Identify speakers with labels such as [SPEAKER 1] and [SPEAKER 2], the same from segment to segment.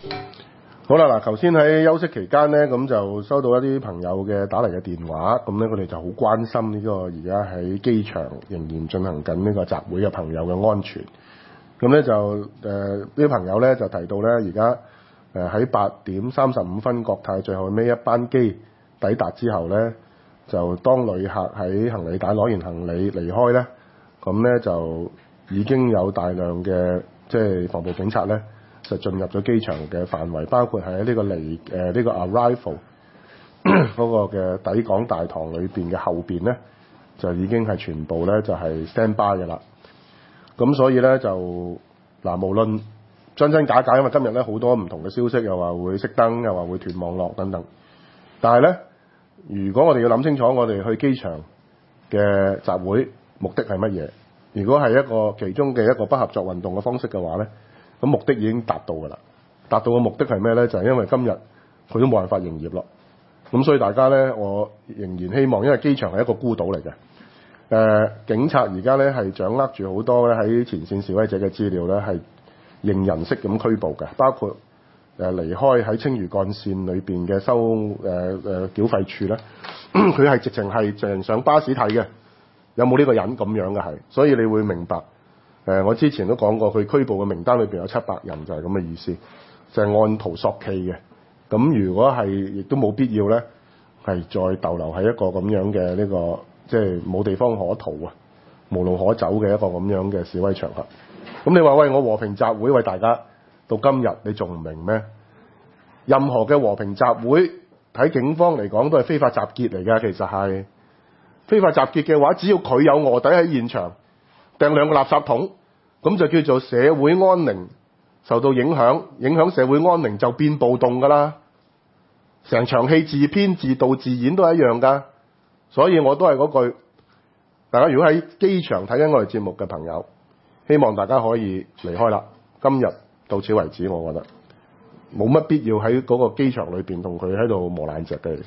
[SPEAKER 1] 好啦，嗱，頭先喺休息期間咧，咁就收到一啲朋友嘅打嚟嘅電話，咁咧佢哋就好關心呢個而家喺機場仍然進行緊呢個集會嘅朋友嘅安全。咁咧就呢啲朋友咧就提到咧，而家喺8點35分國泰最後尾一班機抵達之後咧，就當旅客喺行李帶攞完行李離開咧，咁咧就已經有大量嘅即係防暴警察咧，就進入咗機場嘅範圍，包括喺呢個呢個 arrival 嗰個嘅抵港大堂裏邊嘅後邊咧，就已經係全部咧就係 stand by 嘅啦。咁所以咧就嗱，無論真真假假，因為今日咧好多唔同嘅消息，又話會熄燈，又話會斷網絡等等。但係咧，如果我哋要諗清楚，我哋去機場嘅集會目的係乜嘢？如果係一個其中嘅一個不合作運動嘅方式嘅話咧，咁目的已經達到㗎啦。達到嘅目的係咩咧？就係因為今日佢都冇辦法營業咯。咁所以大家咧，我仍然希望，因為機場係一個孤島嚟嘅。警察而家咧係掌握住好多咧喺前線示威者嘅資料咧，係認人式咁拘捕嘅，包括離開喺青嶼幹線裏邊嘅收繳費處咧，佢係直情係淨上巴士睇嘅，有冇呢個人咁樣嘅係，所以你會明白。我之前都講過，佢拘捕嘅名單裏邊有700人，就係咁嘅意思，就係按圖索驥嘅。咁如果係亦都冇必要咧，係再逗留喺一個咁樣嘅呢個即係冇地方可逃啊，無路可走嘅一個咁樣嘅示威場合。咁你話喂，我和平集會，喂大家到今日你仲唔明咩？任何嘅和平集會喺警方嚟講都係非法集結嚟㗎，其實係非法集結嘅話，只要佢有臥底喺現場掟2個垃圾桶，咁就叫做社會安寧受到影響，影響社會安寧就變暴動㗎啦。成場戲自編自導自演都係一樣㗎，所以我都係嗰句，大家如果喺機場睇緊我哋節目嘅朋友，希望大家可以離開啦。今日到此為止，我覺得冇乜必要喺嗰個機場裏邊同佢喺度磨爛蓆嘅。其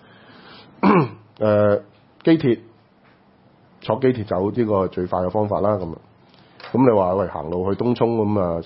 [SPEAKER 1] 實機鐵坐機鐵走呢個最快嘅方法啦。咁你話喂，行路去東涌咁啊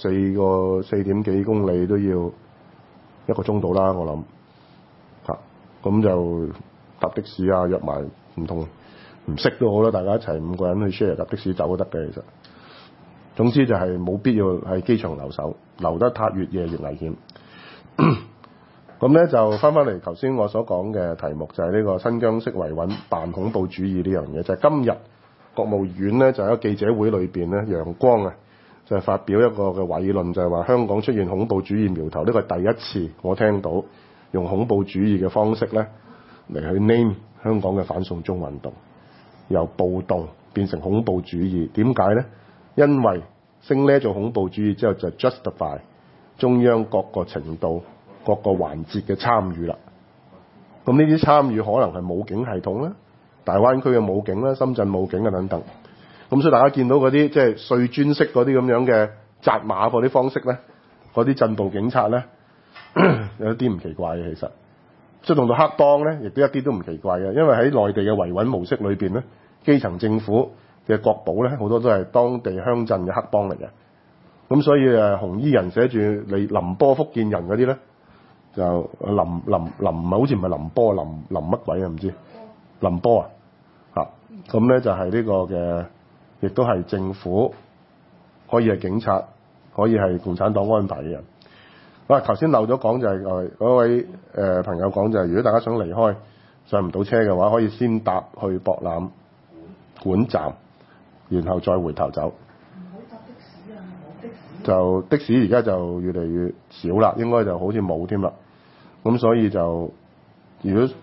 [SPEAKER 1] 4點幾公里都要1個鐘到啦，我諗嚇。咁就搭的士啊，約埋唔同唔識都好啦，大家一齊5個人去 share 搭的士走都得嘅。其實總之就係冇必要喺機場留守，留得太越夜越危險。咁咧就翻嚟頭先我所講嘅題目，就係呢個新疆式維穩扮恐怖主義呢樣嘢。就係今日國務院咧就喺記者會裏邊咧，楊光啊就係發表一個嘅偉論，就係話香港出現恐怖主義苗頭。呢個係第一次我聽到用恐怖主義嘅方式咧嚟去 name 香港嘅反送中運動，由暴動變成恐怖主義。點解咧？因為升呢做恐怖主義之後，就 justify 中央各個程度、各個環節嘅參與啦。咁呢啲參與可能係武警系統啦、大灣區嘅武警啦、深圳武警啊等等。咁所以大家見到嗰啲即係碎磚式嗰啲咁樣嘅紮馬嗰啲方式咧，嗰啲鎮暴警察咧有啲唔奇怪嘅。其實出動到黑幫咧，亦都一啲都唔奇怪嘅，因為喺內地嘅維穩模式裏邊咧，基層政府嘅國保咧好多都係當地鄉鎮嘅黑幫嚟嘅。咁所以紅衣人寫住你寧波福建人嗰啲咧，就林好似唔係寧波，林乜鬼啊唔知寧波啊嚇。咁咧就係呢個嘅，亦都係政府可以係警察，可以係共產黨安排嘅人。頭先漏咗講就係嗰位朋友講就係，如果大家想離開上唔到車嘅話，可以先搭去博覽館站，然後再回頭走。唔好搭的士啊！冇的士。就的士而家就越嚟越少啦，應該就好似冇添啦。咁所以就如果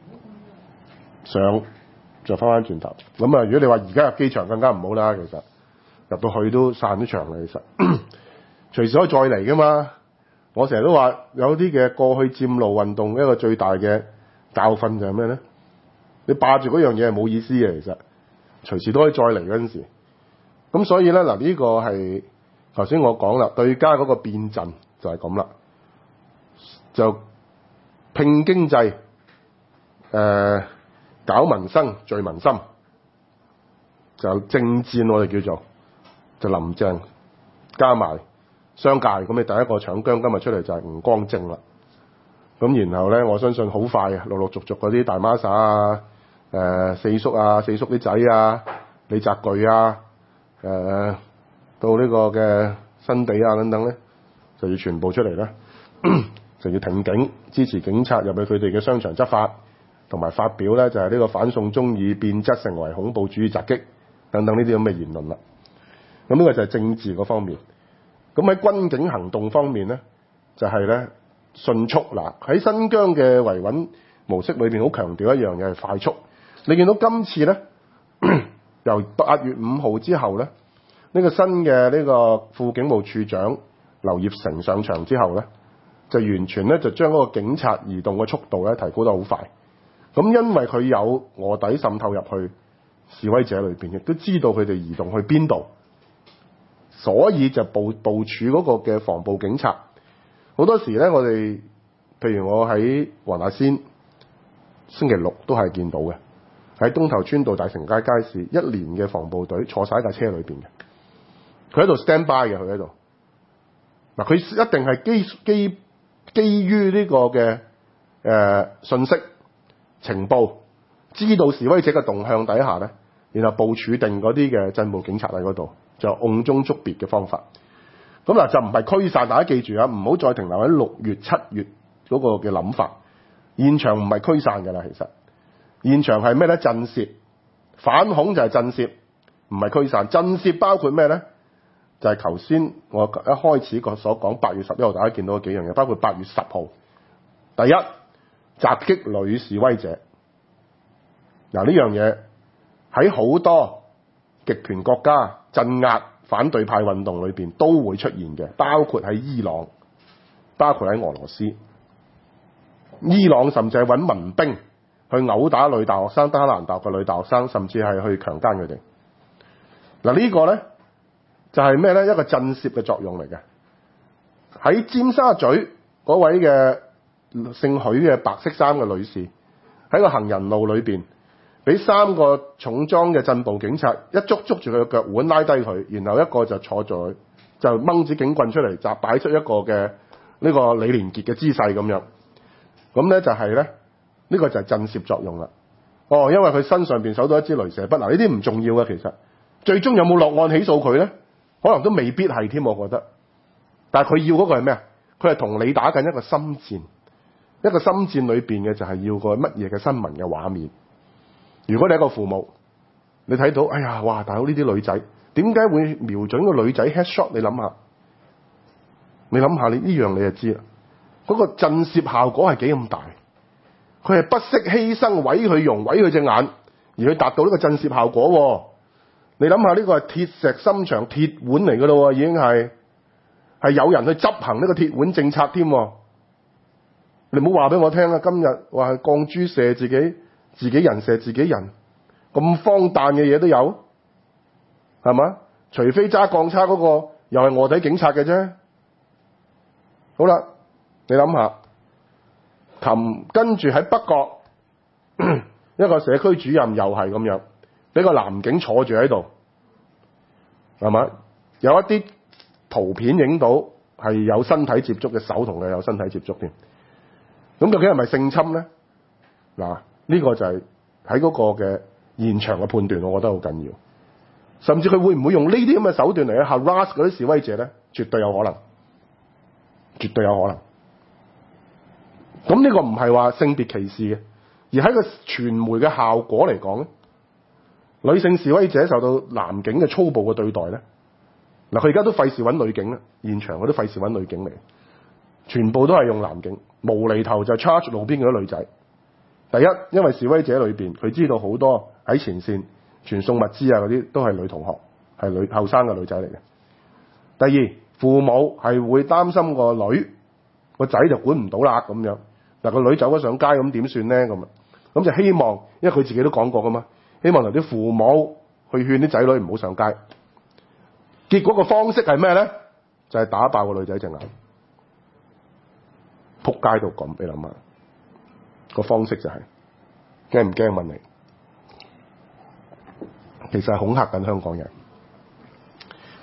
[SPEAKER 1] 上就翻轉頭。咁啊，如果你話而家入機場更加唔好啦，其實入到去都散咗場啦。其實隨時可以再嚟噶嘛。我成日都話有啲嘅過去佔路運動一個最大嘅教訓就係咩咧？你霸住嗰樣嘢係冇意思嘅，其實隨時都可以再嚟嗰陣時。咁所以咧嗱，呢個係頭先我講啦，對家嗰個變陣就係咁啦，就拼經濟，搞民生，聚民心，就政戰我哋叫做，就林鄭加埋商界，咁你第一個搶姜今日出嚟就係吳光正啦。咁然後咧，我相信好快陸陸續續嗰啲大孖沙啊、四叔啲仔啊、李澤鉅啊、到呢個嘅新地啊等等咧，就要全部出嚟啦，就要挺警，支持警察入去佢哋嘅商場執法，同埋發表咧就係呢個反送中已變質成為恐怖主義襲擊等等呢啲咁嘅言論啦。咁呢個就係政治嗰方面。咁喺軍警行動方面咧，就係咧迅速嗱，喺新疆嘅維穩模式裏邊好強調一樣嘢係快速。你見到今次咧，由8月5號之後咧，呢個新嘅呢個副警務處長劉業成上場之後咧，就完全咧就將嗰個警察移動嘅速度咧提高得好快。咁因為佢有臥底滲透入去示威者裏邊，亦都知道佢哋移動去邊度，所以就部署嗰個嘅防暴警察。好多時咧，我哋譬如我喺黃大仙星期六都係見到嘅，喺東頭村道大成街街市，1連嘅防暴隊坐晒喺架車裏邊嘅，佢喺度 stand by 嘅，佢喺度。嗱，佢一定係基於呢個嘅信息情報，知道示威者嘅動向底下咧，然後部署定嗰啲嘅鎮暴警察喺嗰度，就甕中捉鱉嘅方法。咁嗱，就唔係驅散，大家記住啊，唔好再停留喺6月、7月嗰個嘅諗法。現場唔係驅散㗎啦，其實現場係咩咧？震懾反恐就係震懾，唔係驅散。震懾包括咩咧？就係頭先我一開始所講8月11號，大家見到幾樣嘢，包括8月10號，第一襲擊女示威者。嗱，呢樣嘢喺好多極權國家鎮壓反對派運動裏邊都會出現嘅，包括喺伊朗，包括喺俄羅斯。伊朗甚至係揾民兵去毆打女大學生，德黑蘭大學嘅女大學生，甚至係去強姦佢哋。嗱，呢個咧就係咩咧？一個震懾嘅作用嚟嘅。喺尖沙咀嗰位嘅姓許嘅白色衫嘅女士喺個行人路裏邊，俾3個重裝嘅鎮暴警察一捉住佢嘅腳腕，拉低佢，然後一個就坐咗，就掹支警棍出嚟，就擺出一個嘅呢個李連杰嘅姿勢咁樣。咁咧就係咧，呢個就係震懾作用啦。因為佢身上邊搜到一支雷射筆，嗱，呢啲唔重要嘅，其實最終有冇落案起訴佢咧，可能都未必係添，我覺得。但係佢要嗰個係咩啊？佢係同你打緊一個心戰，一個心戰裏邊嘅就係要個乜嘢嘅新聞嘅畫面。如果你係一個父母，你睇到，哎呀，哇，大佬呢啲女仔點解會瞄準個女仔 headshot？ 你諗下，你呢樣你就知啦。嗰個震懾效果係幾咁大？佢係不惜犧牲毀佢容、毀佢隻眼，而去達到呢個震懾效果。你諗下，呢個係鐵石心腸、鐵腕嚟噶咯，已經係有人去執行呢個鐵腕政策添。你唔好話俾我聽啊！今日話係鋼珠射自己人射自己人，咁荒誕嘅嘢都有，係嘛？除非揸鋼叉嗰個又係臥底警察嘅啫。好啦。你諗下，跟住喺北角一個社區主任又係咁樣，俾個男警坐住喺度，係咪？有一啲圖片影到係有身體接觸嘅手同佢有身體接觸添。咁究竟係咪性侵咧？嗱，呢個就係喺嗰個嘅現場嘅判斷，我覺得好緊要。甚至佢會唔會用呢啲咁嘅手段嚟去 harass 嗰啲示威者咧？絕對有可能，絕對有可能。咁呢個唔係話性別歧視嘅，而喺個傳媒嘅效果嚟講咧，女性示威者受到男警嘅粗暴嘅對待咧，嗱，佢而家都費事揾女警啦，現場佢都費事揾女警嚟，全部都係用男警，無厘頭就 charge 路邊嗰啲女仔。第一，因為示威者裏邊佢知道好多喺前線傳送物資啊嗰啲都係女同學，係後生嘅女仔嚟嘅。第二，父母係會擔心個女個仔就管唔到啦咁樣。嗱，個女走咗上街咁點算咧？咁就希望，因為佢自己都講過噶嘛，希望同啲父母去勸啲仔女唔好上街。結果個方式係咩咧？就係打爆個女仔隻眼，仆街到咁，你諗下個方式就係驚唔驚？問你，其實係恐嚇緊香港人。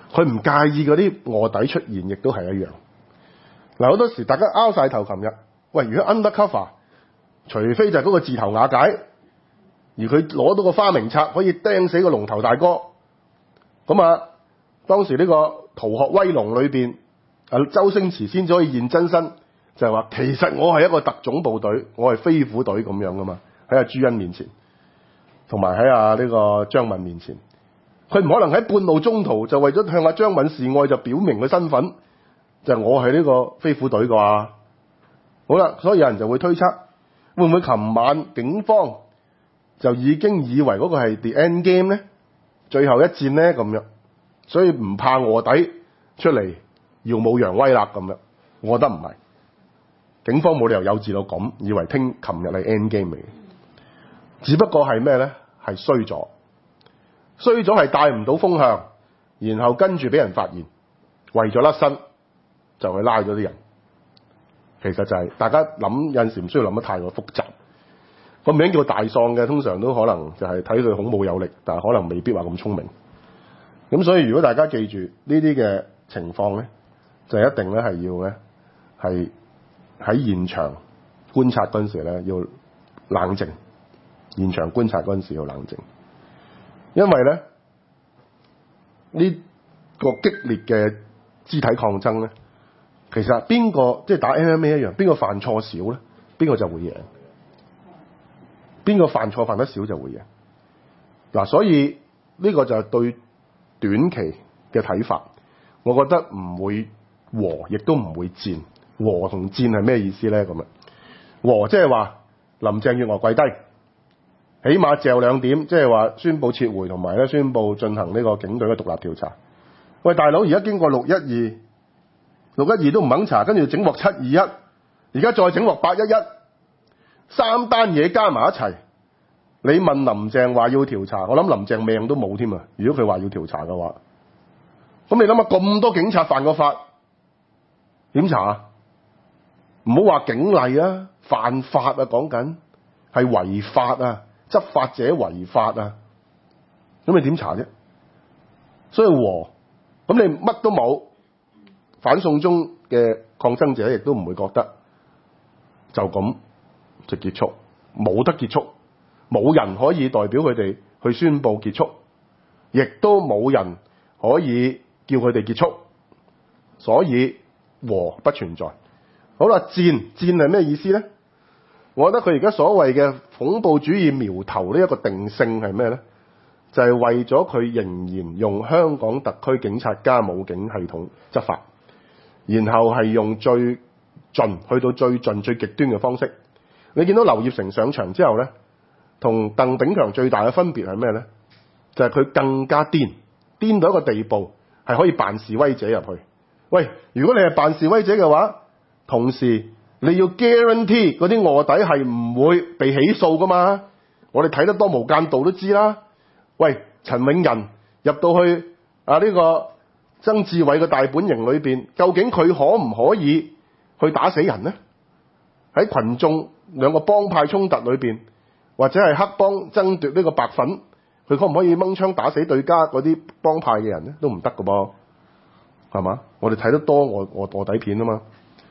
[SPEAKER 1] 佢唔介意嗰啲臥底出現，亦都係一樣。嗱，好多時大家拗晒頭，琴日喂，如果 undercover， 除非就係嗰個字頭瓦解，而佢攞到個花名冊可以釘死個龍頭大哥，咁啊，當時呢個《逃學威龍》裏邊，周星馳先至可以現真身，就係話其實我係一個特種部隊，我係飛虎隊咁樣噶嘛，喺阿朱茵面前，同埋喺阿呢個張敏面前，佢唔可能喺半路中途就為咗向阿張敏示愛就表明佢身份，就係我係呢個飛虎隊啩。好啦，所以有人就會推測，會唔會琴晚警方就已經以為嗰個係 the end game 咧，最後一戰咧咁樣，所以唔怕臥底出嚟耀武揚威啦咁樣。我覺得唔係，警方冇理由幼稚到咁，以為琴日係 end game 嚟嘅，只不過係咩咧？係衰咗係帶唔到風向，然後跟住俾人發現，為咗甩身就去拉咗啲人。其實就係大家諗有陣時唔需要諗得太過複雜。個名叫大喪嘅，通常都可能就係睇佢孔武有力，但係可能未必話咁聰明。咁所以如果大家記住呢啲嘅情況咧，就一定咧係要咧係喺現場觀察嗰陣時咧要冷靜。現場觀察嗰陣時要冷靜，因為咧呢個激烈嘅肢體抗爭咧，其實邊個即係打 MMA 一樣，邊個犯錯少咧，邊個就會贏；邊個犯錯犯得少就會贏。嗱，所以呢個就係對短期嘅睇法，我覺得唔會和，亦都唔會戰。和同戰係咩意思咧？咁啊，和即係話林鄭月娥跪低。起碼嚼兩點，即係話宣佈撤回同埋咧宣佈進行呢個警隊嘅獨立調查。喂，大佬，而家經過612都唔肯查，跟住整鑊721，而家再整鑊811，三單嘢加埋一齊，你問林鄭話要調查，我諗林鄭命都冇添啊！如果佢話要調查嘅話，咁你諗下咁多警察犯過法，點查啊？唔好話警例啊，犯法啊，講緊係違法啊！執法者違法啊，咁你點查啫？所以和咁你乜都冇，反送中嘅抗爭者亦都唔會覺得就咁就結束，冇得結束，冇人可以代表佢哋去宣佈結束，亦都冇人可以叫佢哋結束，所以和不存在。好啦，戰係咩意思咧？我覺得佢而家所謂嘅恐怖主義苗頭呢一個定性係咩咧？就係為咗佢仍然用香港特區警察加武警系統執法，然後係用最盡去到最盡最極端嘅方式。你見到劉業成上場之後咧，同鄧炳強最大嘅分別係咩咧？就係佢更加癲到一個地步，係可以扮示威者入去。喂，如果你係扮示威者嘅話，同時你要 guarantee 嗰啲臥底係唔會被起訴噶嘛？我哋睇得多無間道都知啦。喂，陳永仁入到去呢個曾志偉嘅大本營裏邊，究竟佢可唔可以去打死人呢？喺群眾兩個幫派衝突裏邊，或者係黑幫爭奪呢個白粉，佢可唔可以掹槍打死對家嗰啲幫派嘅人呢？都唔得噶噃，係嘛？我哋睇得多臥底片啊嘛。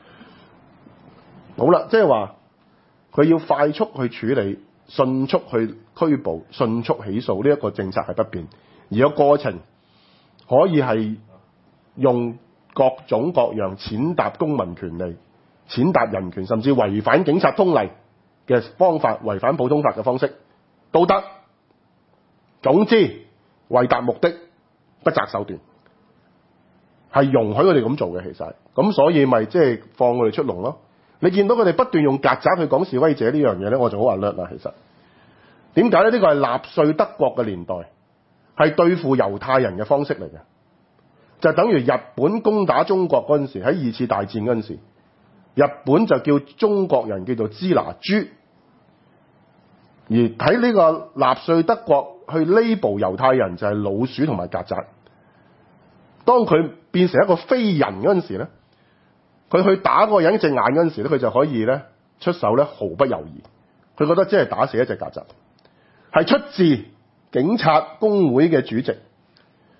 [SPEAKER 1] 好啦，即係話佢要快速去處理、迅速去拘捕、迅速起訴，呢一個政策係不變，而個過程可以係用各種各樣踐踏公民權利、踐踏人權，甚至違反警察通例嘅方法、違反普通法嘅方式都得。總之為達目的不擇手段，係容許佢哋咁做嘅。其實咁，所以咪即係放佢哋出籠咯。你見到佢哋不斷用曱甴去講示威者呢樣嘢咧，我就好 alert 啦。其實點解咧？呢個係納粹德國嘅年代，係對付猶太人嘅方式嚟嘅，就等於日本攻打中國嗰陣時，喺2次大戰嗰陣時，日本就叫中國人叫做支那豬，而喺呢個納粹德國去 label 猶太人就係老鼠同埋曱甴。當佢變成一個非人嗰陣時咧，佢去打嗰個人隻眼嗰陣時咧，佢就可以咧出手咧毫不猶豫。佢覺得即係打死一隻曱甴，係出自警察工會嘅主席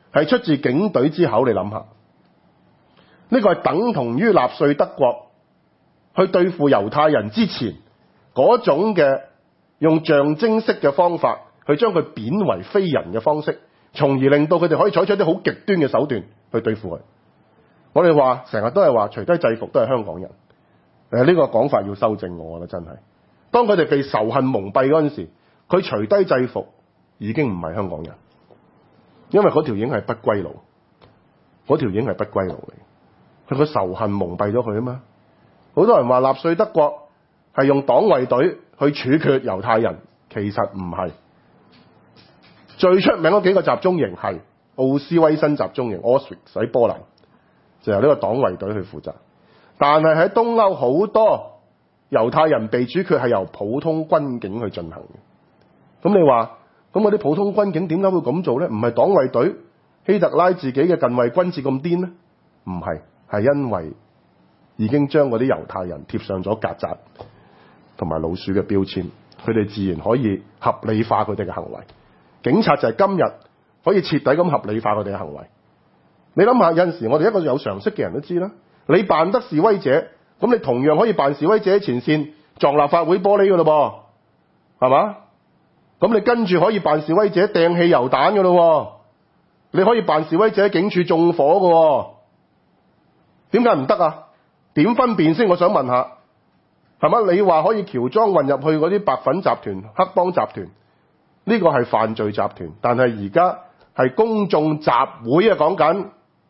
[SPEAKER 1] 係出自警隊之口，你諗下，呢個係等同於納粹德國去對付猶太人之前嗰種嘅用象徵式嘅方法去將佢貶為非人嘅方式，從而令到佢哋可以採取一啲好極端嘅手段去對付佢。我哋話成日都係話除低制服都係香港人，呢個講法要修正，我覺得真係。當佢哋被仇恨蒙蔽嗰陣時，佢除低制服已經唔係香港人，因為嗰條已經係不歸路，嗰條已經係不歸路嚟，佢個仇恨蒙蔽咗佢啊嘛。好多人話納粹德國係用黨衛隊去處決猶太人，其實唔係。最出名嗰幾個集中營係奧斯威辛集中營 Auschwitz 喺波蘭，就由呢個黨衛隊去負責。但係喺東歐好多猶太人被處決係由普通軍警去進行嘅。咁你話，咁嗰啲普通軍警點解會咁做呢？唔係黨衛隊希特拉自己嘅近衛軍至咁癲呢？唔係，係因為已經將嗰啲猶太人貼上咗曱甴同埋老鼠嘅標籤，佢哋自然可以合理化佢哋嘅行為。警察就係今日可以徹底咁合理化佢哋嘅行為。你諗下，有陣時我哋一個有常識嘅人都知啦，你扮得示威者，咁你同樣可以扮示威者喺前線撞立法會玻璃噶咯噃，係嘛？咁你跟住可以扮示威者掟汽油彈噶咯，你可以扮示威者喺警署縱火噶，點解唔得啊？點分辨先？我想問下，係嘛？你話可以喬裝混入去嗰啲白粉集團、黑幫集團，呢個係犯罪集團，但係而家係公眾集會啊，講緊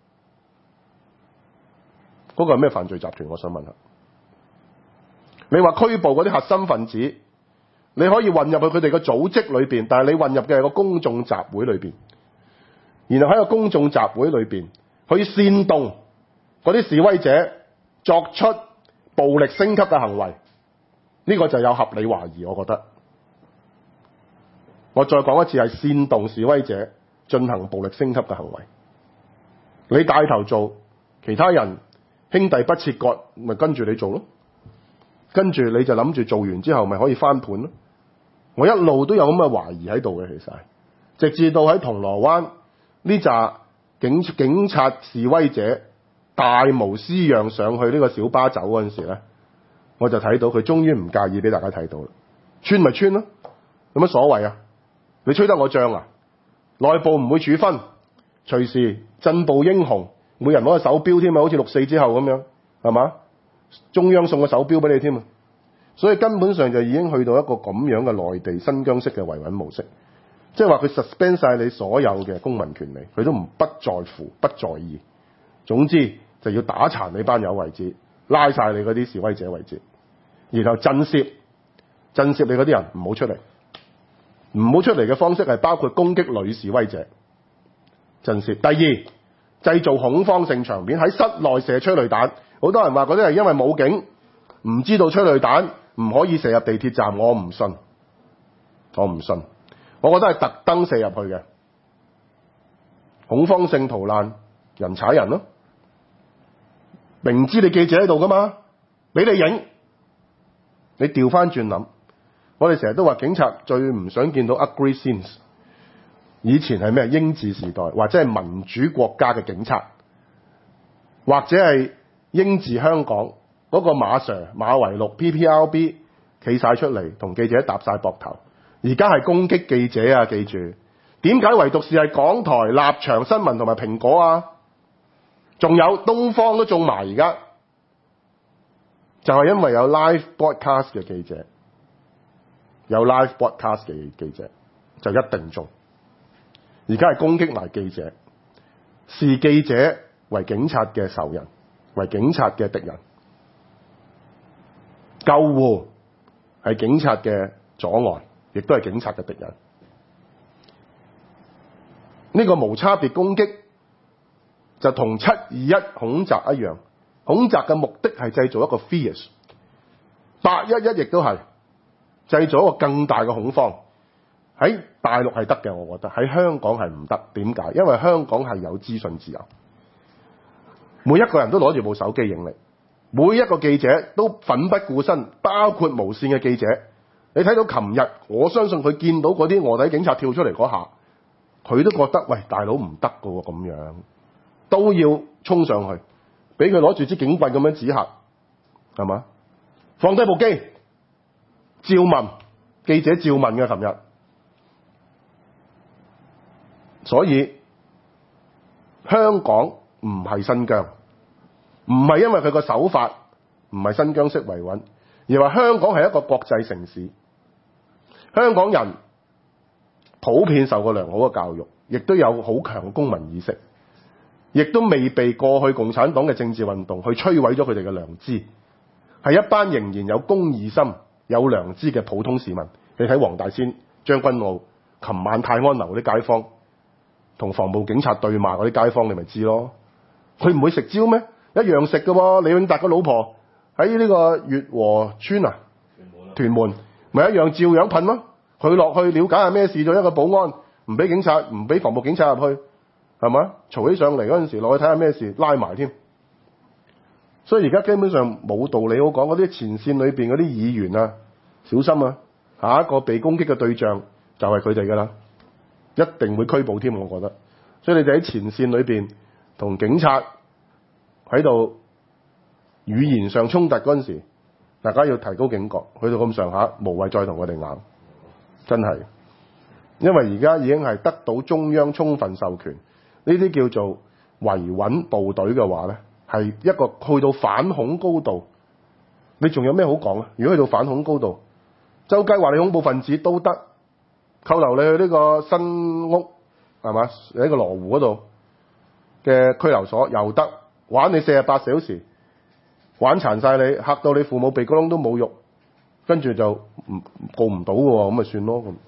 [SPEAKER 1] 嗰個係咩犯罪集團？我想問下，你話拘捕嗰啲核心分子，你可以混入去佢哋嘅組織裏邊，但係你混入嘅係個公眾集會裏邊，然後喺個公眾集會裏邊去煽動嗰啲示威者作出暴力升級嘅行為，呢個就有合理懷疑。我覺得我再講一次，係煽動示威者進行暴力升級嘅行為，你帶頭做，其他人兄弟不切割，咪跟住你做咯，跟住你就諗住做完之後咪可以翻盤咯。我一路都有咁嘅懷疑喺度嘅，其實直至到喺銅鑼灣呢紮警察示威者大模斯樣上去呢個小巴走嗰陣時咧，我就睇到佢終於唔介意俾大家睇到啦。穿咪穿咯，有乜所謂啊？你吹得我脹啊？內部唔會處分，隨時進步英雄，每人攞個手錶添啊，好似6·4之後咁樣，係嘛？中央送個手錶俾你添啊！所以根本上就已經去到一個咁樣嘅內地新疆式嘅維穩模式，即係話佢 suspend 晒你所有嘅公民權利，佢都不在乎、不在意。總之就要打殘你班友為止，拉晒你嗰啲示威者為止，然後震懾你嗰啲人唔好出嚟。唔好出嚟嘅方式係包括攻擊女示威者，震懾。第二，製造恐慌性場面，喺室內射催淚彈。好多人話嗰啲係因為武警唔知道催淚彈唔可以射入地鐵站，我唔信。我覺得係特登射入去嘅，恐慌性逃難，人踩人咯。明知你記者喺度噶嘛，俾你影，你調翻轉諗。我哋成日都話警察最唔想見到 ugly scenes。以前係咩？英治時代或者係民主國家嘅警察，或者係英治香港嗰個馬 Sir、馬維祿、PPRB 企晒出嚟同記者搭晒膊頭。而家係攻擊記者啊！記住，點解唯獨是係港台、立場新聞同埋蘋果啊？仲有東方都中埋，而家就係因為有 live broadcast 嘅記者。有 live broadcast 嘅記者就一定中，而家係攻擊埋記者，視記者為警察嘅仇人，為警察嘅敵人。救護係警察嘅阻礙，亦都係警察嘅敵人。呢個無差別攻擊就同7·21恐襲一樣，恐襲嘅目的係製造一個 fear。8·11亦都係。製造一個更大嘅恐慌，喺大陸係得嘅，我覺得喺香港係唔得。點解？因為香港係有資訊自由，每一個人都攞住部手機影你，每一個記者都奮不顧身，包括無線嘅記者。你睇到琴日，我相信佢見到嗰啲臥底警察跳出嚟嗰下， 佢都覺得喂，大佬唔得㗎喎，咁樣都要衝上去，俾佢攞住支警棍咁樣指嚇，係嘛？放低部機，照問，記者照問嘅琴日。所以香港唔係新疆，唔係因為佢個手法唔係新疆式維穩，而話香港係一個國際城市。香港人普遍受過良好嘅教育，亦都有好強嘅公民意識，亦都未被過去共產黨嘅政治運動去摧毀咗佢哋嘅良知，係一班仍然有公義心、有良知嘅普通市民。你睇黃大仙、將軍澳，琴晚泰安樓嗰啲街坊同防暴警察對罵嗰啲街坊，你咪知咯。佢唔會食蕉咩？一樣食㗎喎。李永達個老婆喺呢個悅和村啊，屯門咪一樣照樣噴咯。佢落去了解下咩事，咗一個保安唔俾警察、唔俾防暴警察入去，係嘛？嘈起上嚟嗰陣時，落去睇下咩事，拉埋添。所以而家基本上冇道理好講，嗰啲前線裏邊嗰啲議員啊，小心啊！下一個被攻擊嘅對象就係佢哋㗎啦，一定會拘捕添，我覺得。所以你哋喺前線裏邊同警察喺度語言上衝突嗰陣時，大家要提高警覺，去到咁上下，無謂再同佢哋拗，真係。因為而家已經係得到中央充分授權，呢啲叫做維穩部隊嘅話呢，係一個去到反恐高度。你仲有咩好講啊？如果去到反恐高度，周街話你恐怖分子都得，扣留你去呢個新屋係嘛？喺個羅湖嗰度嘅拘留所又得，玩你48小時，玩殘晒你，嚇到你父母鼻哥窿都冇肉，跟住就告唔到嘅喎，咁咪算咯咁。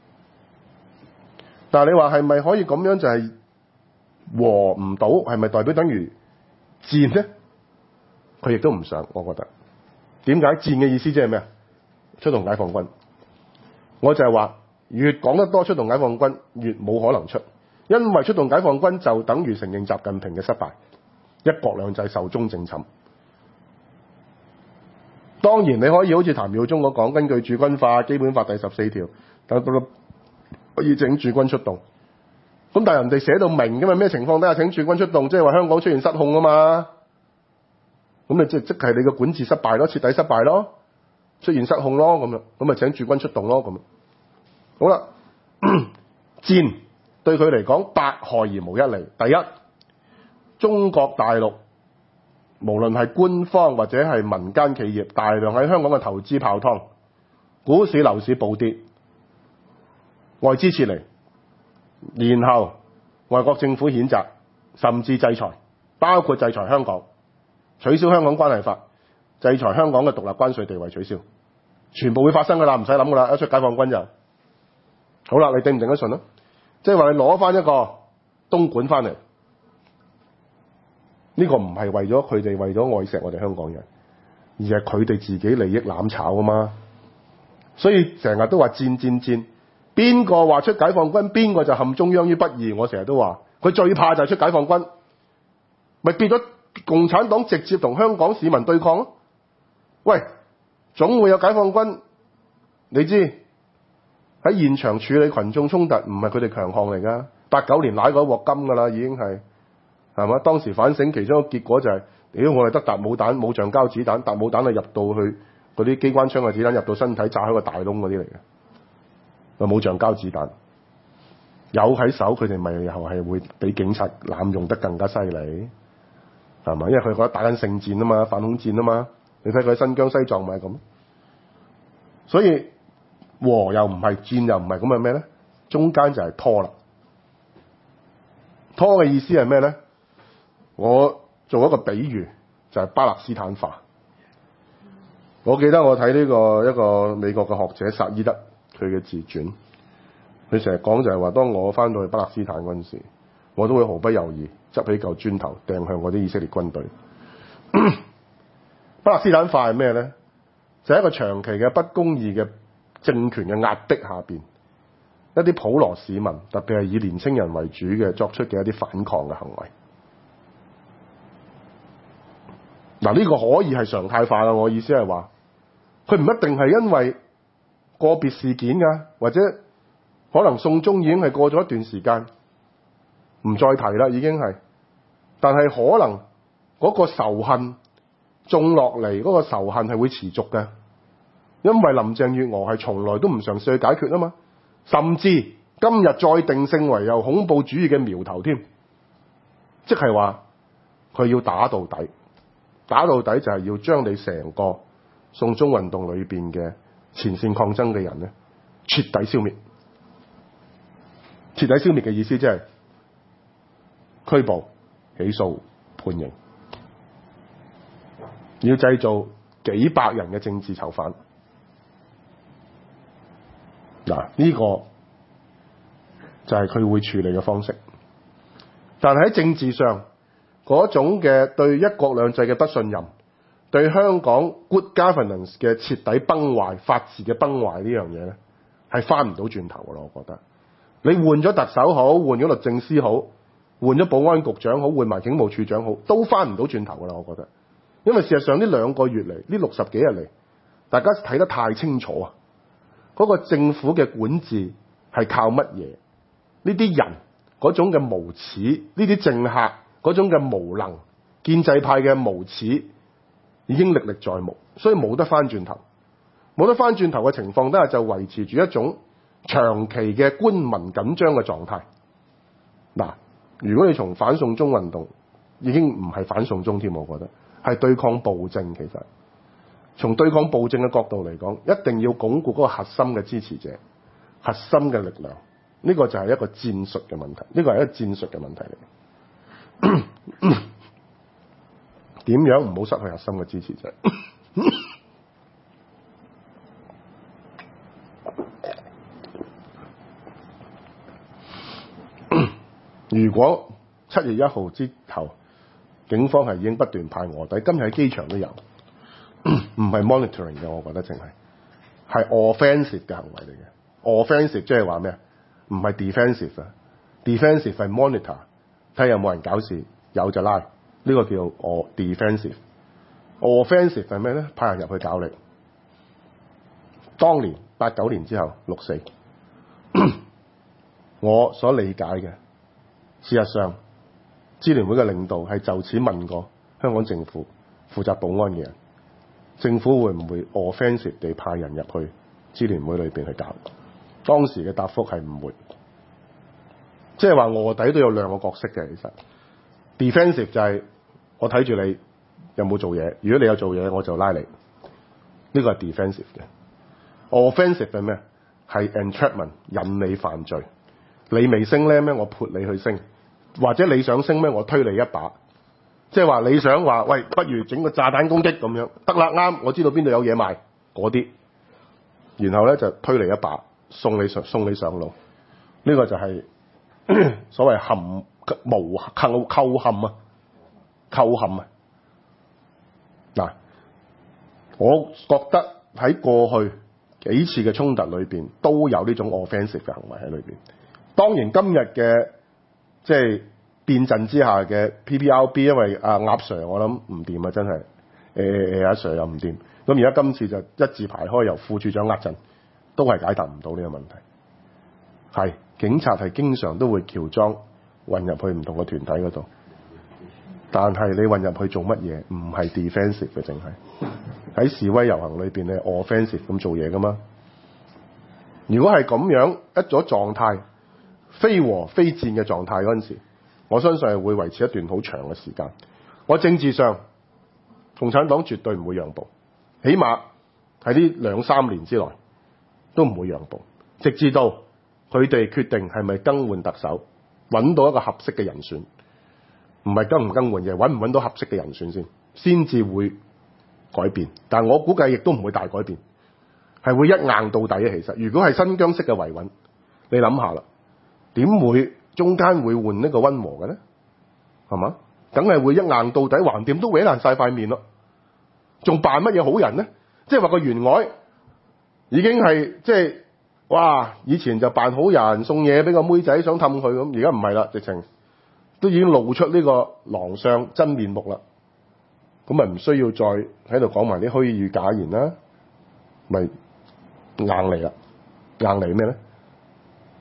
[SPEAKER 1] 但係你話係咪可以咁樣就係和唔到？係咪代表等於戰呢？佢亦都唔想，我覺得。點解戰嘅意思即係咩啊？出動解放軍。我就係話，越講得多出動解放軍，越冇可能出，因為出動解放軍就等於承認習近平嘅失敗，一國兩制壽終正寢。當然你可以好似譚耀宗所講，根據駐軍法、基本法第14條，可以整駐軍出動。咁但係人哋寫到明㗎嘛，咩情況底下請駐軍出動？即係話香港出現失控啊嘛。咁你即係你嘅管治失敗咯，徹底失敗咯，出現失控咯，咁樣咁咪請駐軍出動咯，咁。好啦，戰對佢嚟講百害而無一利。第一，中國大陸無論係官方或者係民間企業，大量喺香港嘅投資泡湯，股市樓市暴跌，外資撤離，然後外國政府譴責，甚至制裁，包括制裁香港，取消香港關係法，制裁香港嘅獨立關稅地位，取消，全部會發生㗎啦，唔使諗㗎啦，一出解放軍就好啦。你頂唔頂得順咯？即係話你攞翻一個東莞翻嚟，呢個唔係為咗佢哋為咗愛錫我哋香港人，而係佢哋自己利益攬炒啊嘛。所以成日都話戰，邊個話出解放軍，邊個就陷中央於不義。我成日都話，佢最怕就係出解放軍，咪變咗共產黨直接同香港市民對抗咯。喂，總會有解放軍，你知喺現場處理群眾衝突唔係佢哋強項嚟㗎。89年攋過一鑊金㗎啦，已經係嘛？當時反省其中一個結果就係、屌我哋得達姆彈冇橡膠子彈，達姆彈係入到去嗰啲機關槍嘅子彈入到身體炸開個大窿嗰啲嚟嘅，又冇橡膠子彈，有喺手佢哋咪又係會俾警察濫用得更加犀利，係嘛？因為佢覺得打緊聖戰啊嘛，反恐戰啊嘛。你睇佢喺新疆西藏咪係咁，所以和又唔係，戰又唔係，咁係咩咧？中間就係拖啦。拖嘅意思係咩咧？我做一個比喻，就係巴勒斯坦化。我記得我睇呢個一個美國嘅學者薩伊德佢嘅自傳，佢成日講就係話，當我翻到去巴勒斯坦嗰陣時，我都會毫不猶豫執起嚿磚頭掟向嗰啲以色列軍隊。巴勒斯坦化係咩咧？就係一個長期嘅不公義嘅政權嘅壓迫下邊，一啲普羅市民，特別係以年青人為主嘅作出嘅一啲反抗嘅行為。嗱，呢個可以係常態化啦。我意思係話，佢唔一定係因為個別事件㗎，或者可能送中已經係過咗一段時間，唔再提啦，已經係。但係可能嗰個仇恨種落嚟，嗰個仇恨係會持續嘅，因為林鄭月娥係從來都唔嘗試去解決啊嘛，甚至今日再定性為有恐怖主義嘅苗頭添，即係話佢要打到底，打到底就係要將你成個送中運動裏邊嘅前線抗爭嘅人咧徹底消滅。徹底消滅嘅意思即係拘捕、起訴、判刑，要製造幾百人嘅政治囚犯。嗱，呢個就係佢會處理嘅方式。但係喺政治上嗰種嘅對一國兩制嘅不信任，對香港 good governance 嘅徹底崩壞、法治嘅崩壞呢樣嘢咧，係翻唔到轉頭㗎咯。我覺得你換咗特首好，換咗律政司好，換咗保安局長好，換埋警務處長好，都翻唔到轉頭㗎啦。我覺得，因為事實上呢2個月嚟，呢60幾日嚟，大家睇得太清楚啊！嗰個政府嘅管治係靠乜嘢？呢啲人嗰種嘅無恥，呢啲政客嗰種嘅無能，建制派嘅無恥已經歷歷在目，所以冇得翻轉頭。冇得翻轉頭嘅情況底下，就維持住一種長期嘅官民緊張嘅狀態。嗱，如果你從反送中運動已經唔係反送中添，我覺得係對抗暴政。其實從對抗暴政嘅角度嚟講，一定要鞏固嗰個核心嘅支持者、核心嘅力量。呢個就係一個戰術嘅問題，呢個係一個戰術嘅問題嚟。點樣唔好失去核心嘅支持者？如果7月1號之後，警方係已經不斷派臥底，今日喺機場都有，唔係 monitoring 嘅，我覺得淨係 offensive 嘅行為嚟嘅。offensive 即係話咩啊？唔係 defensive 啊 ，defensive 係 monitor， 睇下有冇人搞事，有就拉，呢個叫 defensive。offensive 係咩咧？派人入去搞你。當年89年之後6.4，我所理解嘅。事實上，支聯會嘅領導係就此問過香港政府負責保安嘅人，政府會唔會 offensive 地派人入去支聯會裏邊去搞？當時嘅答覆係唔會，即係話臥底都有2個角色嘅。其實 defensive 就係我睇住你有冇做嘢，如果你有做嘢，我就拉你，呢個係 defensive 嘅。offensive 係咩？係 entrapment， 引你犯罪。你未升咧咩？我潑你去升。或者你想升咩？我推你一把，即係話你想話喂，不如整個炸彈攻擊咁樣，得啦，啱，我知道邊度有嘢賣嗰啲，然後咧就推你一把，送你上路，呢個就係所謂構陷啊！嗱，我覺得喺過去幾次嘅衝突裏邊都有呢種 offensive 嘅行為喺裏邊。當然今日嘅即係變陣之下嘅 PPRB， 因為阿鴨 Sir 我諗唔掂啊，真係阿 Sir 又唔掂，咁而家今次就一字排開，由副處長壓陣，都係解答唔到呢個問題。係警察係經常都會喬裝混入去唔同嘅團體嗰度，但係你混入去做乜嘢？唔係 defensive 嘅，淨係喺示威遊行裏邊咧 offensive 咁做嘢噶嘛。如果係咁樣一咗狀態，非和非戰嘅狀態嗰陣時，我相信係會維持一段好長嘅時間。我政治上，共產黨絕對唔會讓步，起碼喺呢2-3年之內都唔會讓步，直至到佢哋決定係咪更換特首，揾到一個合適嘅人選，唔係更唔更換嘅，揾唔揾到合適嘅人選先至會改變。但我估計亦都唔會大改變，係會一硬到底嘅。其實如果係新疆式嘅維穩，你諗下啦。點會中間會換呢個溫和嘅咧？係嘛？梗係會一硬到底，橫掂都搲爛晒塊面咯，仲扮乜嘢好人咧？即係話個原來已經係即係哇！以前就扮好人，送嘢俾個妹仔想氹佢咁，而家唔係啦，直情都已經露出呢個狼相真面目啦。咁咪唔需要再喺度講埋啲虛語假言啦，咪硬嚟啦，硬嚟咩咧？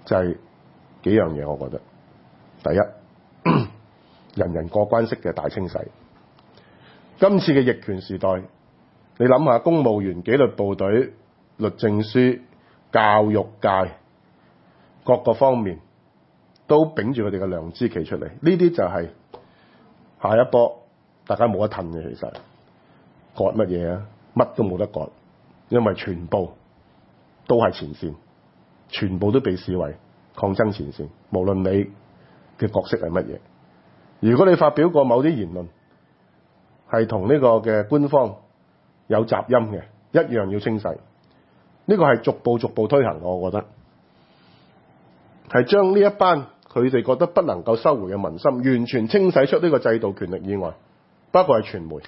[SPEAKER 1] 就係幾樣嘢，我覺得第一，人人過關式嘅大清洗。今次嘅逆權時代，你諗下，公務員、紀律部隊、律政司、教育界各個方面都秉住佢哋嘅良知企出嚟，呢啲就係下一波大家冇得褪嘅。其實割乜嘢啊？乜都冇得割，因為全部都係前線，全部都被視為抗爭前線，無論你嘅角色係乜嘢。如果你發表過某啲言論係同呢個嘅官方有雜音嘅，一樣要清洗。呢個係逐步推行，我覺得係將呢一班佢哋覺得不能夠收回嘅民心，完全清洗出呢個制度權力以外，包括係傳媒。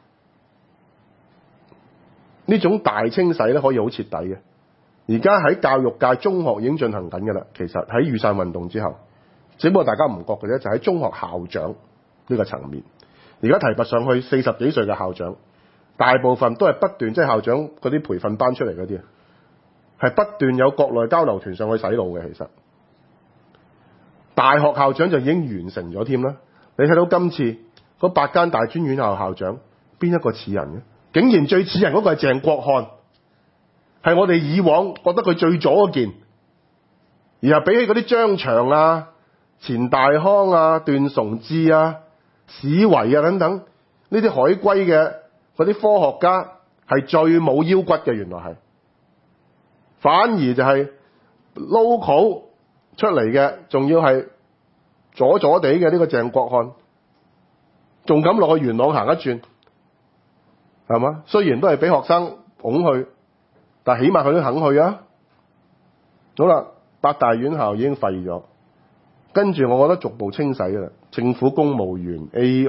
[SPEAKER 1] 呢種大清洗咧可以好徹底嘅。而家喺教育界中學已經進行緊嘅啦。其實喺雨傘運動之後，只不過大家唔覺嘅啫，就喺中學校長呢個層面，而家提拔上去40幾歲嘅校長，大部分都係不斷即係校長嗰啲培訓班出嚟嗰啲，係不斷有國內交流團上去洗腦嘅。其實大學校長就已經完成咗添啦。你睇到今次嗰8間大專院校校長，邊一個似人嘅？竟然最似人嗰個係鄭國漢，係我哋以往覺得佢最左嗰件，而係比起嗰啲張翔啊、錢大康啊、段崇智啊、史維啊等等呢啲海歸嘅嗰啲科學家，係最冇腰骨嘅。原來係反而就係 local 出嚟嘅，仲要係左左地嘅呢個鄭國漢，仲敢落去元朗行一轉，係嘛？雖然都係俾學生拱去，但係起碼佢都肯去啊。好啦，8大院校已經廢咗，跟住我覺得逐步清洗啦。政府公務員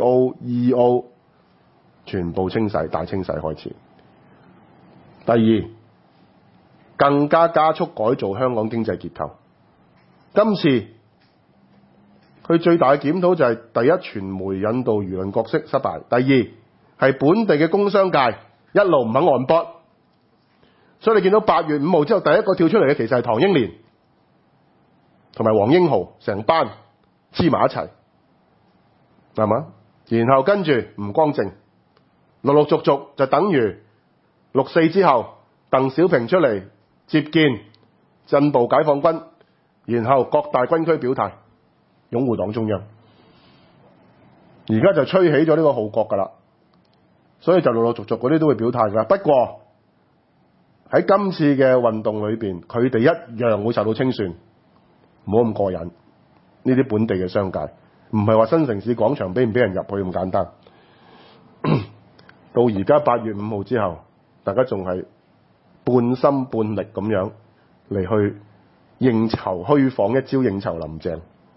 [SPEAKER 1] AO、EO 全部清洗，大清洗開始。第二，更加速改造香港經濟結構。今次佢最大嘅檢討就係第一，傳媒引導輿論角色失敗；第二係本地嘅工商界一路唔肯按波，所以你見到8月5號之後第一個跳出嚟嘅其實係唐英年同埋黃英豪成班黐埋一齊，係嘛？然後跟住吳光正，陸續就等於6·4之後鄧小平出嚟接見鎮暴解放軍，然後各大軍區表態擁護黨中央，而家就吹起咗呢個號角㗎啦。所以就陸續嗰啲都會表態㗎。不過喺今次嘅運動裏邊，佢哋一樣會受到清算，唔好咁過癮。呢啲本地嘅商界唔係話新城市廣場俾唔俾人入去咁簡單。到而家8月5號之後，大家仲係半心半力咁樣嚟去應酬虛晃一招，應酬林鄭。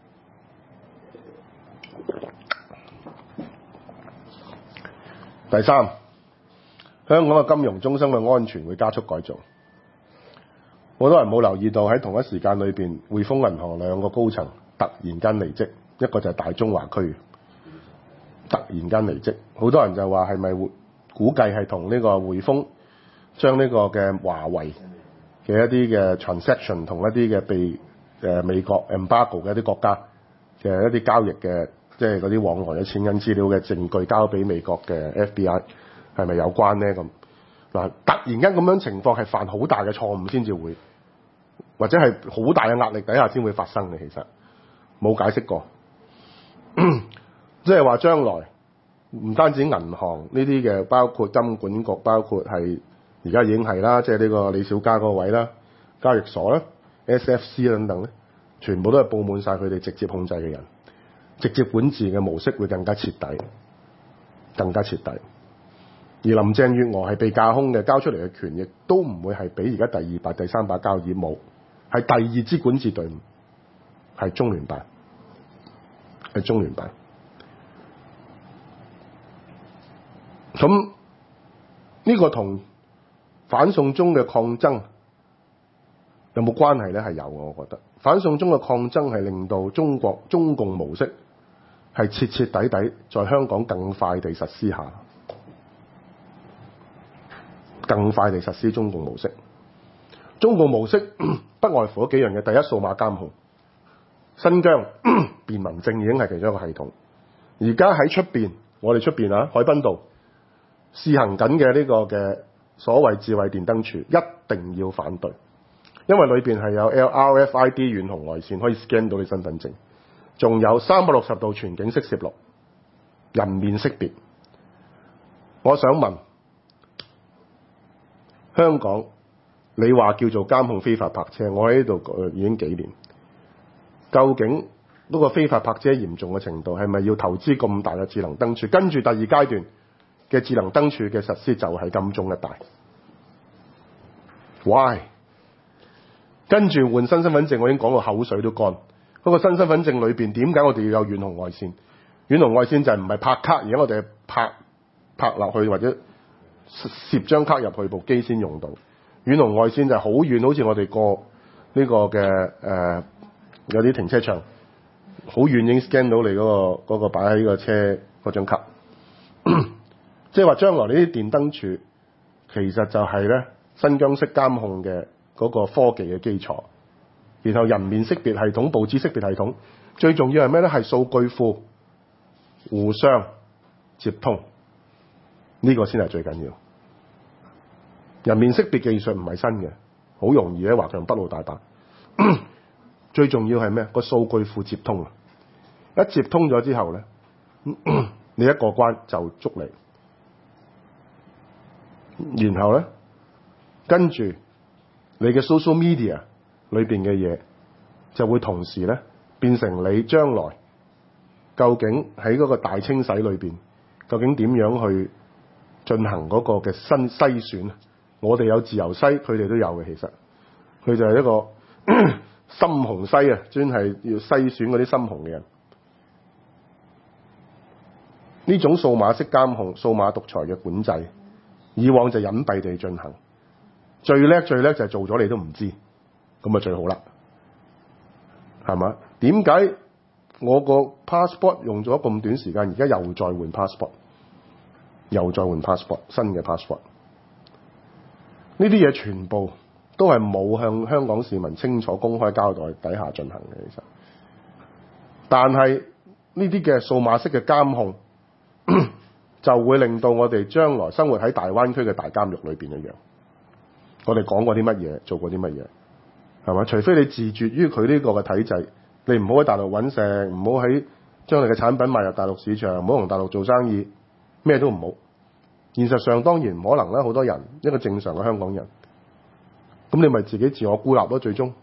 [SPEAKER 1] 第三，香港嘅金融中心嘅安全會加速改造。好多人冇留意到喺同一時間裏邊，匯豐銀行2個高層突然間離職，一個就係大中華區突然間離職。好多人就話係咪估計係同呢個匯豐將呢個嘅華為嘅一啲嘅 transaction 同一啲嘅被美國 embargo 嘅一啲國家嘅一啲交易嘅，即係嗰啲往來嘅錢銀資料嘅證據交俾美國嘅 FBI 係咪有關呢？咁嗱，突然間咁樣情況係犯好大嘅錯誤先至會，或者係好大嘅壓力底下先會發生嘅。其實冇解釋過，即係話將來唔單止銀行呢啲嘅，包括金管局，包括係而家已經係啦，即係呢個李小加嗰個位啦，交易所啦、SFC 等等咧，全部都係佈滿晒佢哋直接控制嘅人，直接管治嘅模式會更加徹底，更加徹底。而林鄭月娥係被架空嘅，交出嚟嘅權益都唔會係比而家第2把、第3把交椅冇，係第2支管治隊伍，係中聯辦，係中聯辦。咁呢個同反送中嘅抗爭有冇關係咧？係有，我覺得反送中嘅抗爭係令到中共模式係徹底在香港更快地實施下，更快地實施中共模式。 中共模式不外乎嗰幾樣嘢，第一，數碼監控。新疆便民政已經係其中一個系統。而家喺出邊，我哋出邊啊，海濱道試行緊嘅呢個嘅所謂智慧電燈柱，一定要反對，因為裏邊係有 RFID 遠紅外線可以 scan 到你身份證，仲有360度全景式攝錄、人面識別。我想問香港，你話叫做監控非法泊車，我喺呢度已經幾年，究竟嗰個非法泊車嚴重嘅程度係咪要投資咁大嘅智能燈柱？跟住第二階段嘅智能燈柱嘅實施就係金鐘一帶。Why？ 跟住換新身份證，我已經講到口水都乾。嗰個新身份證裏邊點解我哋要有遠紅外線？遠紅外線就係唔係拍卡，而家我哋拍落去或者攝張卡入去部機先用到。遠紅外線就係好遠，好似我哋過呢個嘅有啲停車場，好遠已經 scan 到你嗰個擺喺個車嗰張卡。即係話將來呢啲電燈柱其實就係咧新疆式監控嘅嗰個科技嘅基礎，然後人面識別系統、步姿識別系統，最重要係咩咧？係數據庫互相接通，呢個先係最緊要。人面識別技術唔係新嘅，好容易咧，華強北路大把。最重要係咩？個數據庫接通啊！一接通咗之後咧，你一過關就捉你，然後咧跟住你嘅 social media 裏邊嘅嘢就會同時咧變成你將來究竟喺嗰個大清洗裏邊，究竟點樣去進行嗰個嘅篩選？我哋有自由篩，佢哋都有嘅。其實佢就係一個深紅篩啊，專係要篩選嗰啲深紅嘅人。呢種數碼式監控、數碼獨裁嘅管制，以往就隱蔽地進行，最叻就係做咗你都唔知，咁啊最好啦，係嘛？點解我個 passport 用咗咁短時間，而家又再換 passport， 新嘅 passport？呢啲嘢全部都係冇向香港市民清楚公開交代底下進行嘅，其實。但係呢啲嘅數碼式嘅監控就會令到我哋將來生活喺大灣區嘅大監獄裏邊一樣。我哋講過啲乜嘢，做過啲乜嘢，係嘛？除非你自絕於佢呢個嘅體制，你唔好喺大陸揾食，唔好喺將你嘅產品賣入大陸市場，唔好同大陸做生意，咩都唔好。現實上當然唔可能啦，好多人一個正常嘅香港人，咁你咪自己自我孤立咯。最終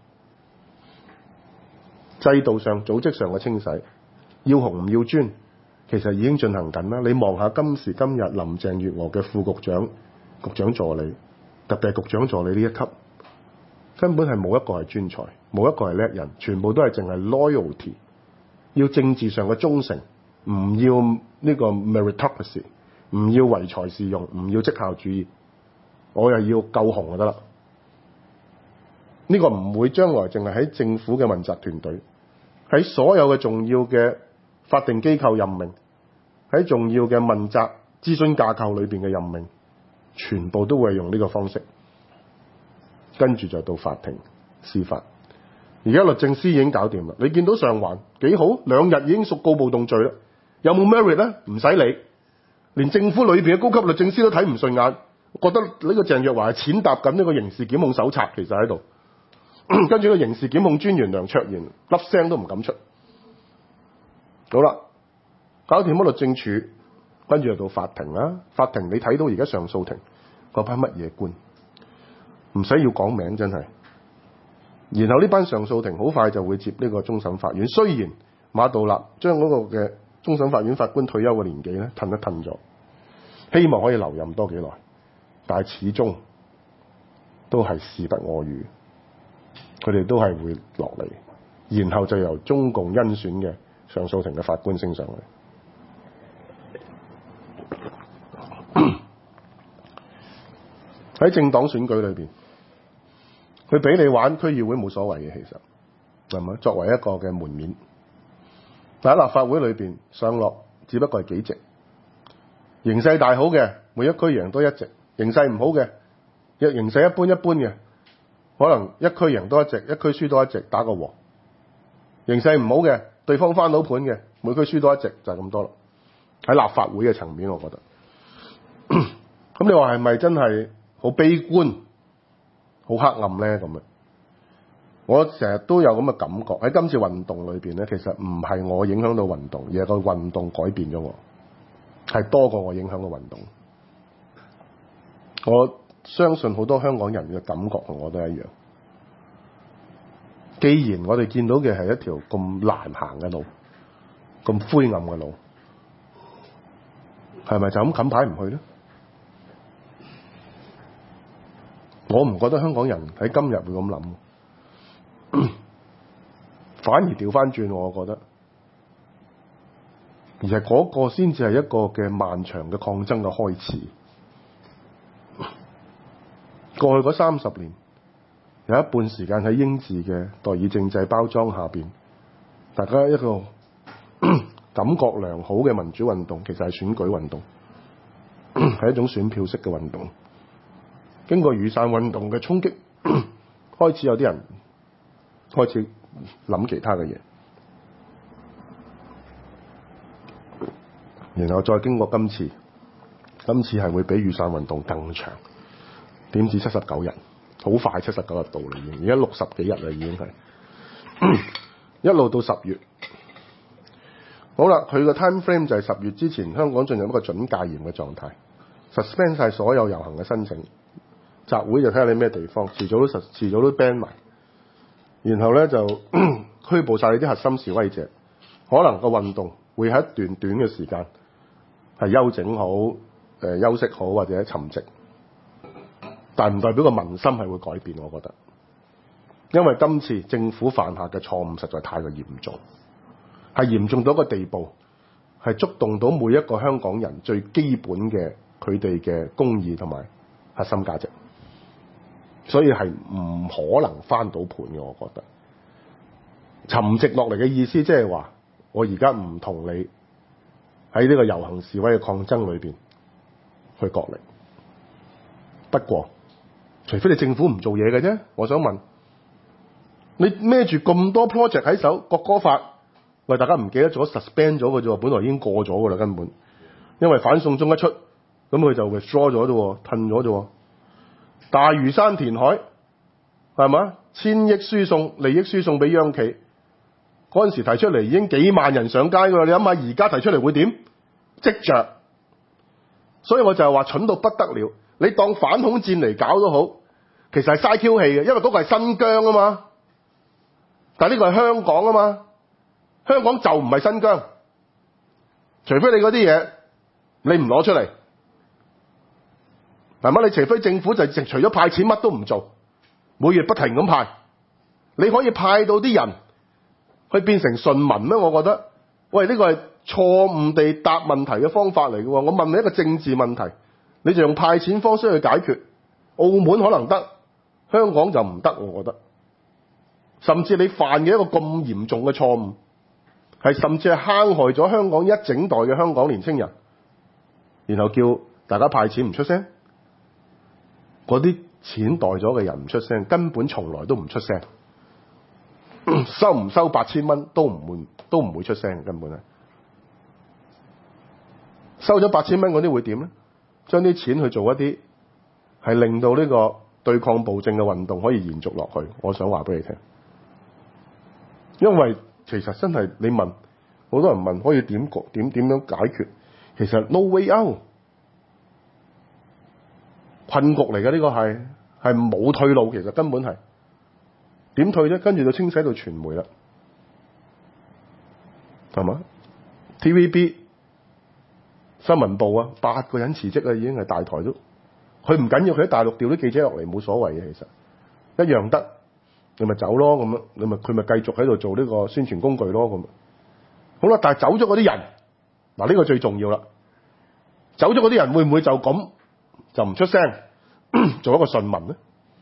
[SPEAKER 1] 制度上、組織上嘅清洗，要紅唔要專，其實已經進行緊啦。你望下今時今日林鄭月娥嘅副局長、局長助理，特別係局長助理呢一級，根本係冇一個係專才，冇一個係叻人，全部都係淨係 loyalty， 要政治上嘅忠誠，唔要呢個 meritocracy。唔要唯才是用，唔要績效主義，我又要夠紅就得啦。呢個唔會將來淨係喺政府嘅問責團隊，喺所有嘅重要嘅法定機構任命，喺重要嘅問責諮詢架構裏邊嘅任命，全部都會用呢個方式。跟住就到法庭司法。而家律政司已經搞掂啦，你見到上環幾好，2日已經屬告暴動罪啦。有冇 merit 咧？唔使理。連政府裏邊嘅高級律政司都睇唔順眼，覺得呢個鄭若驊係踐踏緊呢個刑事檢控手冊，其實喺度。跟住個刑事檢控專員梁卓然粒聲都唔敢出。好啦，搞掂咗律政處，跟住就到法庭啦。法庭你睇到而家上訴庭嗰班乜嘢官，唔使要講名真係。然後呢班上訴庭好快就會接呢個終審法院。雖然馬道立將嗰個嘅終審法院法官退休嘅年紀咧褪一褪咗，希望可以留任多幾耐，但係始終都係事不我與，佢哋都係會落嚟，然後就由中共甄選嘅上訴庭嘅法官升上去。喺政黨選舉裏邊，佢俾你玩區議會冇所謂嘅，其實係咪？作為一個嘅門面。但喺立法會裏邊上落只不過係幾席，形勢大好嘅每一區贏多一席，形勢唔好嘅，若形勢一般嘅， 可能一區贏多一隻，一區輸多一隻，打個和。形勢唔好嘅，對方翻到盤嘅，每區輸多一隻就係咁多啦。喺立法會嘅層面，我覺得。咁你話係咪真係好悲觀、好黑暗咧？咁啊，我成日都有咁嘅感覺。喺今次運動裏邊咧，其實唔係我影響到運動，而係個運動改變咗我，係多過我影響嘅運動。我相信好多香港人嘅感覺同我都一樣。既然我哋見到嘅係一條咁難行嘅路，咁灰暗嘅路，係咪就咁冚牌唔去咧？我唔覺得香港人喺今日會咁諗，反而調翻轉，我覺得，而係嗰個先至係一個嘅漫長嘅抗爭嘅開始。過去嗰30年，有一半時間喺英治嘅代議政制包裝下邊，大家一個感覺良好嘅民主運動，其實係選舉運動，係一種選票式嘅運動。經過雨傘運動嘅衝擊，開始有啲人開始諗其他嘅嘢，然後再經過今次係會比雨傘運動更長。點知79日，好快79日到啦，已經，而家60幾日啦，已經係一路到10月。好啦，佢個 time frame 就係10月之前，香港進入一個準戒嚴嘅狀態 ，suspend 晒所有遊行嘅申請，集會就睇下你咩地方，遲早都 ban 埋，然後咧就拘捕晒你啲核心示威者，可能個運動會喺一段短嘅時間係休整好，休息好或者沉寂。但唔代表個民心係會改變，我覺得，因為今次政府犯下嘅錯誤實在太過嚴重，係嚴重到一個地步，係觸動到每一個香港人最基本嘅佢哋嘅公義同埋核心價值，所以係唔可能翻到盤嘅。我覺得沉寂落嚟嘅意思，即係話我而家唔同你喺呢個遊行示威嘅抗爭裏邊去角力，不過，除非你政府唔做嘢嘅啫，我想問你孭住咁多 project 喺手，國歌法，喂，大家唔記得咗 suspend 咗嘅啫，本來已經過咗噶啦，根本因為反送中一出，咁佢就 withdraw 咗啫，褪咗啫。大嶼山填海係嘛，1000億輸送利益輸送俾央企，嗰陣時提出嚟已經幾萬人上街噶啦，你諗下而家提出嚟會點？即着，所以我就係話蠢到不得了。你當反恐戰嚟搞都好，其實係嘥 Q 氣嘅，因為嗰個係新疆啊嘛，但係呢個係香港啊嘛，香港就唔係新疆，除非你嗰啲嘢你唔攞出嚟，係嘛？你除非政府就除咗派錢乜都唔做，每月不停咁派，你可以派到啲人去變成順民咩？我覺得，喂，呢個係錯誤地答問題嘅方法嚟嘅喎。我問你一個政治問題，你就用派錢方式去解決，澳門可能得，香港就唔得，我覺得。甚至你犯嘅一個咁嚴重嘅錯誤，係甚至係坑害咗香港一整代嘅香港年青人，然後叫大家派錢唔出聲，嗰啲錢袋咗嘅人唔出聲，根本從來都唔出聲，收唔收8000蚊都唔會出聲，根本係收咗8000蚊嗰啲會點咧？將啲錢去做一啲係令到呢個對抗暴政嘅運動可以延續落去。我想話俾你聽，因為其實真係你問好多人問可以點樣解決，其實 no way out， 困局嚟嘅，呢個係冇退路，其實根本係點退啫？跟住就清洗到傳媒啦，係嘛？ TVB 新聞部啊，8個人辭職啦，已經係大台都，佢唔緊要，佢喺大陸調啲記者落嚟冇所謂嘅，其實一樣得，你咪走咯咁樣，佢咪繼續喺度做呢個宣傳工具咯咁。好啦，但係走咗嗰啲人，嗱呢個最重要啦，走咗嗰啲人會唔會就咁就唔出聲，做一個順民咧？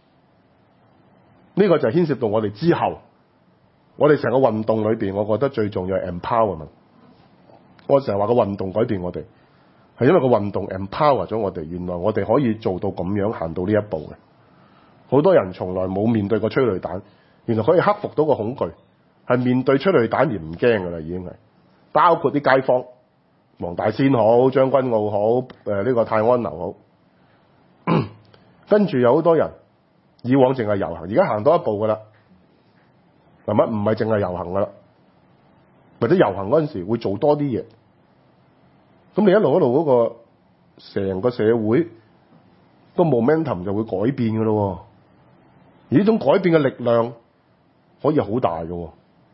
[SPEAKER 1] 呢個就係牽涉到我哋之後，我哋成個運動裏邊，我覺得最重要係 empowerment。我成日話個運動改變我哋，係因為個運動 empower 咗我哋，原來我哋可以做到咁樣行到呢一步嘅。 好多人從來冇面對過催淚彈，原來可以克服到個恐懼，係面對催淚彈而唔驚㗎啦，已經係。包括啲街坊，黃大仙好，將軍澳好，呢個泰安樓好，跟住有好多人以往淨係遊行，而家行多一步㗎啦，係咪？唔係淨係遊行㗎啦，或者遊行嗰陣時會做多啲嘢。咁你一路嗰個成個社會個 momentum 就會改變㗎咯。而呢種改變嘅力量可以好大㗎。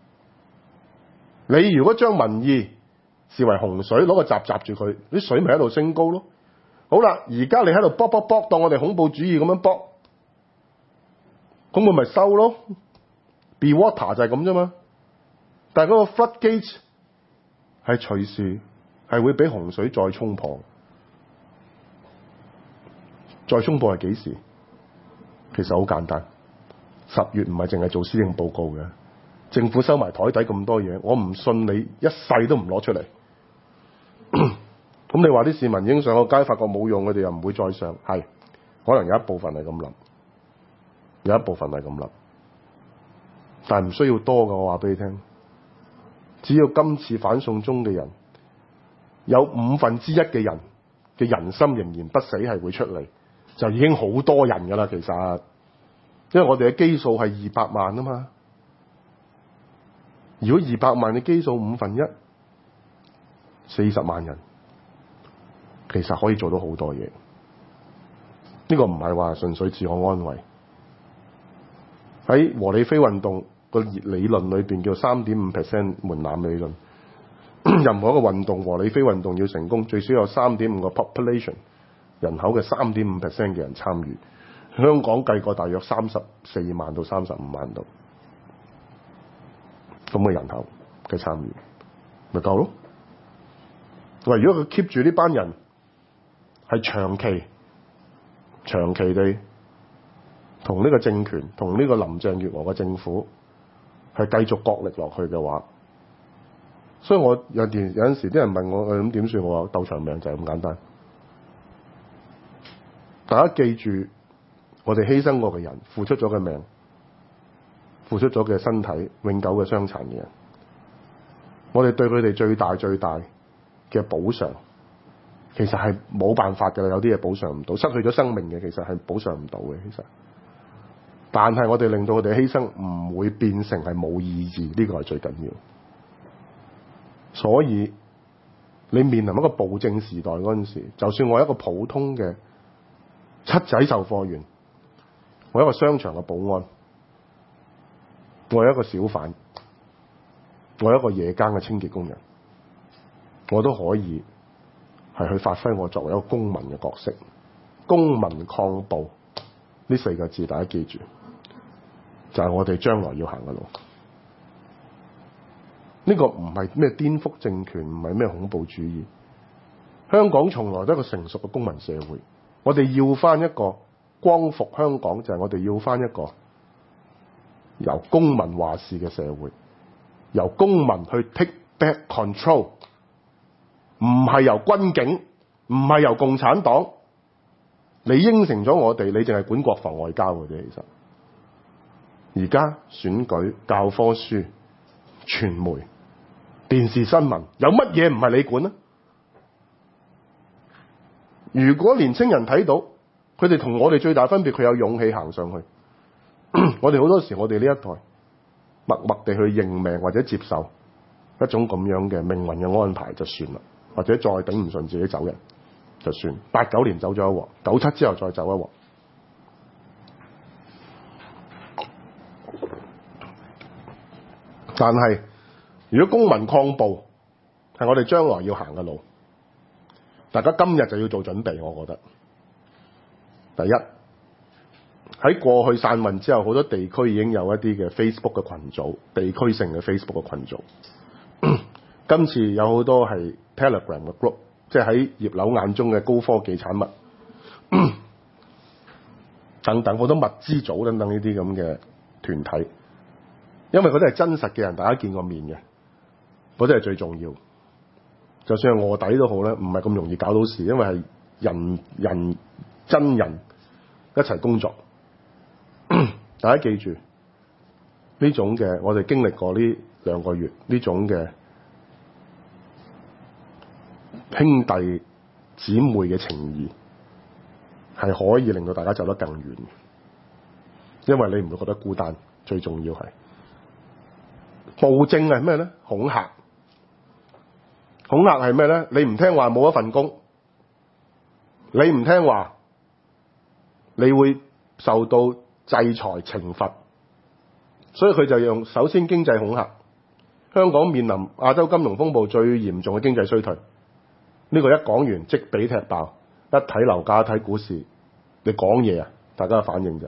[SPEAKER 1] 你如果將民意視為洪水，攞個閘閘住佢，啲水咪喺度升高咯。好啦，而家你喺度卜，當我哋恐怖主義咁樣卜，咁我咪收咯。Be water 就係咁啫嘛。但係嗰個 floodgate 係隨時係會俾洪水再衝破。再衝破係幾時？其實好簡單，10月唔係淨係做施政報告嘅。政府收埋台底咁多嘢，我唔信你一世都唔攞出嚟。咁你話啲市民已經上個街，發覺冇用，佢哋又唔會再上，係可能有一部分係咁諗，有一部分係咁諗，但係唔需要多㗎。我話俾你聽，只要今次反送中嘅人有1/5嘅人嘅人心仍然不死，係會出嚟，就已經好多人㗎啦。其實，因為我哋嘅基數係200萬啊嘛。如果200萬嘅基數1/5， 40萬人，其實可以做到好多嘢。呢個唔係話純粹自我安慰。喺和理非運動個理論裏邊叫 3.5% 門檻理論。任何一個運動，和理非運動要成功，最少有 3.5 個 population 人口嘅 3.5% 嘅人參與。香港計過大約34萬到35萬度。咁嘅人口嘅參與咪夠咯？喂，如果佢 keep 住呢班人係長期地同呢個政權、同呢個林鄭月娥嘅政府係繼續角力落去嘅話，所以我有陣時啲人問我咁點算，我話鬥長命就係咁簡單。大家記住，我哋犧牲過嘅人、付出咗嘅命、付出咗嘅身體、永久嘅傷殘嘅人，我哋對佢哋最大嘅補償，其實係冇辦法㗎啦。有啲嘢補償唔到，失去咗生命嘅其實係補償唔到嘅。其實，但係我哋令到佢哋犧牲唔會變成係冇意義，呢個係最緊要。所以你面臨一個暴政時代嗰陣時，就算我係一個普通嘅七仔售貨員，我係一個商場嘅保安，我係一個小販，我係一個夜間嘅清潔工人，我都可以係去發揮我作為一個公民嘅角色。公民抗暴呢4個字大家記住，就係我哋將來要行嘅路。呢個唔係咩顛覆政權，唔係咩恐怖主義。香港從來都係一個成熟嘅公民社會，我哋要翻一個光復香港，就係我哋要翻一個由公民話事嘅社會，由公民去 take back control， 唔係由軍警，唔係由共產黨。你應承咗我哋，你淨係管國防外交嘅啫。其實而家選舉、教科書、傳媒、電視新聞，有乜嘢唔係你管呢？如果年青人睇到，佢哋同我哋最大分別，佢有勇氣行上去。我哋好多時，我哋呢一代默默地去認命或者接受一種咁樣嘅命運嘅安排就算啦，或者再頂唔順自己走人就算。89年走咗一鑊，97之後再走一鑊。但係如果公民抗暴係我哋將來要行嘅路，大家今日就要做準備。我覺得第一，喺過去散運之後，好多地區已經有一啲嘅 Facebook 嘅群組，地區性嘅 Facebook 嘅群組。今次有好多係 Telegram 嘅 group， 即係喺葉劉眼中嘅高科技產物等等，好多物資組等等呢啲咁嘅團體，因為嗰啲係真實嘅人，大家見過面嘅，嗰啲係最重要。就算係臥底都好咧，唔係咁容易搞到事，因為係人真人一齊工作。 大家記住呢種嘅，我哋經歷過呢2個月呢種嘅兄弟姊妹嘅情誼，係可以令到大家走得更遠，因為你唔會覺得孤單。最重要係暴政係咩咧？恐嚇。恐嚇係咩咧？你唔聽話冇一份工，你唔聽話你會受到制裁懲罰，所以佢就用首先經濟恐嚇。香港面臨亞洲金融風暴最嚴重嘅經濟衰退，呢個一講完即俾踢爆，一睇樓價一睇股市，你講嘢啊，大家嘅反應就係